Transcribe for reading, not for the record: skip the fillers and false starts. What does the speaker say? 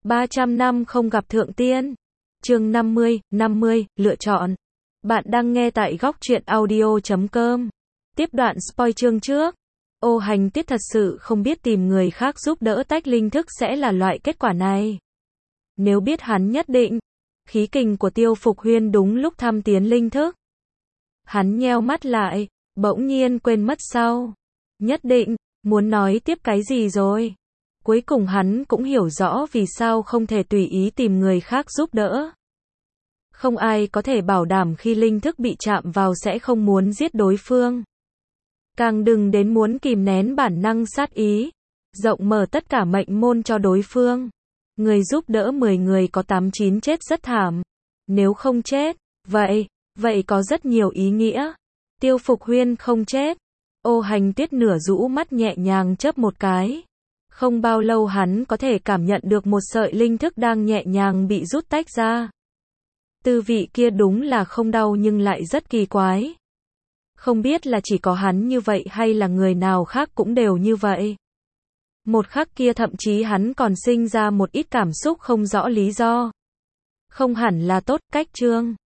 300 năm không gặp thượng tiên. Chương 50, lựa chọn. Bạn đang nghe tại góc truyện audio.com. Tiếp đoạn spoil chương trước. Ô Hành Tiết thật sự không biết tìm người khác giúp đỡ tách linh thức sẽ là loại kết quả này. Nếu biết hắn nhất định. Khí kình của Tiêu Phục Huyên đúng lúc thăm tiến linh thức. Hắn nheo mắt lại, bỗng nhiên quên mất sau. Nhất định, muốn nói tiếp cái gì rồi. Cuối cùng hắn cũng hiểu rõ vì sao không thể tùy ý tìm người khác giúp đỡ. Không ai có thể bảo đảm khi linh thức bị chạm vào sẽ không muốn giết đối phương. Càng đừng đến muốn kìm nén bản năng sát ý. Rộng mở tất cả mệnh môn cho đối phương. Người giúp đỡ 10 người có 8-9 chết rất thảm. Nếu không chết, vậy có rất nhiều ý nghĩa. Tiêu Phục Huyên không chết. Ô Hành Tiết nửa rũ mắt nhẹ nhàng chớp một cái. Không bao lâu hắn có thể cảm nhận được một sợi linh thức đang nhẹ nhàng bị rút tách ra. Tư vị kia đúng là không đau nhưng lại rất kỳ quái. Không biết là chỉ có hắn như vậy hay là người nào khác cũng đều như vậy. Một khắc kia thậm chí hắn còn sinh ra một ít cảm xúc không rõ lý do. Không hẳn là tốt, cách chương